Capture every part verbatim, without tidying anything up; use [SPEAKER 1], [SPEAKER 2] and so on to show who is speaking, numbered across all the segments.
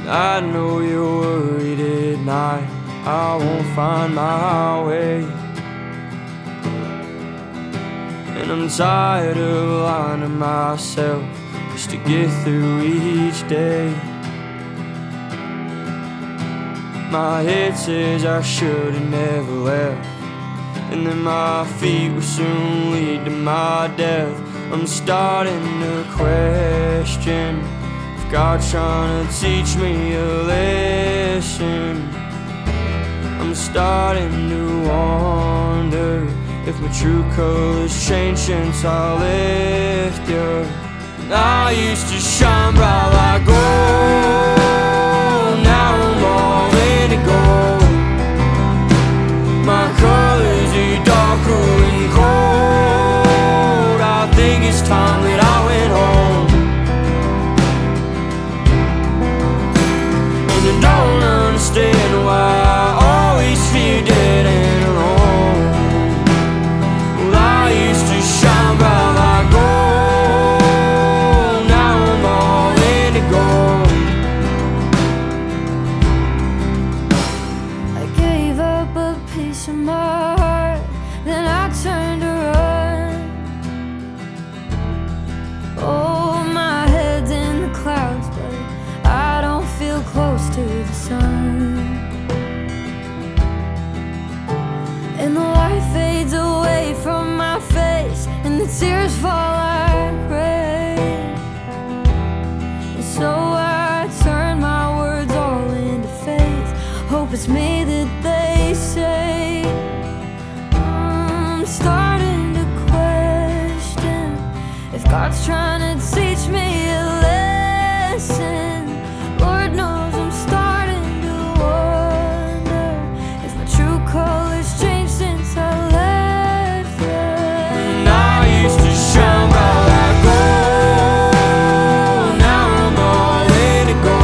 [SPEAKER 1] I know you're worried at night I won't find my way, and I'm tired of lying to myself just to get through each day. My head says I should've never left, and then my feet will soon lead to my death. I'm starting to question if God's trying to teach me a lesson. I'm starting to wonder if my true colors changed since I left you. I used to shine bright like gold, now I'm all indigo. My colors are darker and cold. I think it's time that I went home, and I don't understand why I always feel dead and alone. Well, I used to shine bright like gold, now I'm all indigo.
[SPEAKER 2] I gave up a piece of my heart, then I turned to run. Oh, my head's in the clouds, but I don't feel close to the sun. And the light fades away from my face, and the tears fall like rain. And so I turn my words all into faith. Hope it's me that they say. I'm starting to question if God's trying to teach me a lesson. Lord knows I'm starting to wonder if my true colors changed since I left you.
[SPEAKER 1] And I used to shine bright like gold, now I'm all indigo.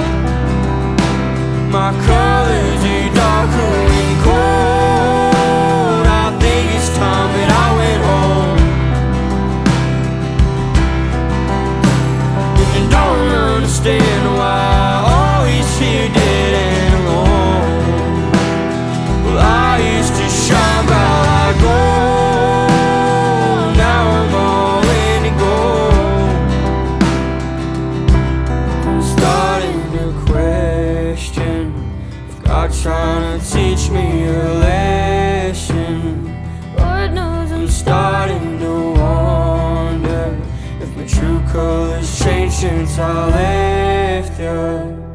[SPEAKER 1] My colors are darker and cold. I think it's time that I went home, and I don't understand why I always feel dead and alone. Well, I used to shine bright like gold, now I'm all indigo. I'm starting to question if God's trying to teach me a lesson.
[SPEAKER 2] Lord knows I'm
[SPEAKER 1] I'm starting to wonder if my true colors changed since I left you.